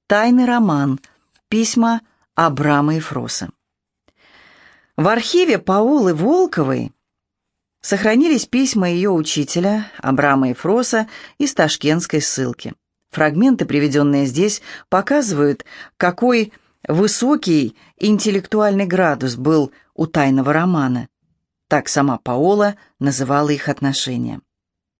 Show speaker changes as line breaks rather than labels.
Тайный роман. Письма Абрама и Фроса. В архиве Паулы Волковой сохранились письма ее учителя Абрама и Фроса из ташкентской ссылки. Фрагменты, приведенные здесь, показывают, какой высокий интеллектуальный градус был у тайного романа. Так сама Паола называла их отношения.